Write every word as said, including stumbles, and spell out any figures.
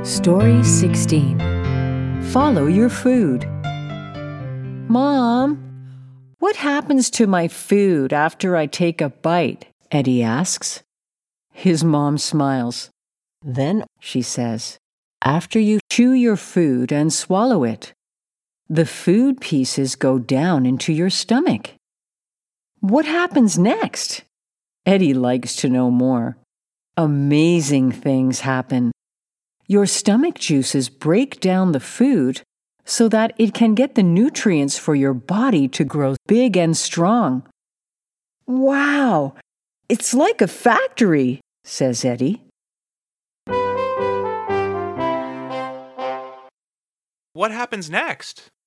Story sixteen. Follow your food. Mom, what happens to my food after I take a bite? Eddie asks. His mom smiles. Then, she says, after you chew your food and swallow it, the food pieces go down into your stomach. What happens next? Eddie likes to know more. Amazing things happen. Your stomach juices break down the food so that it can get the nutrients for your body to grow big and strong. Wow! It's like a factory, says Eddie. What happens next?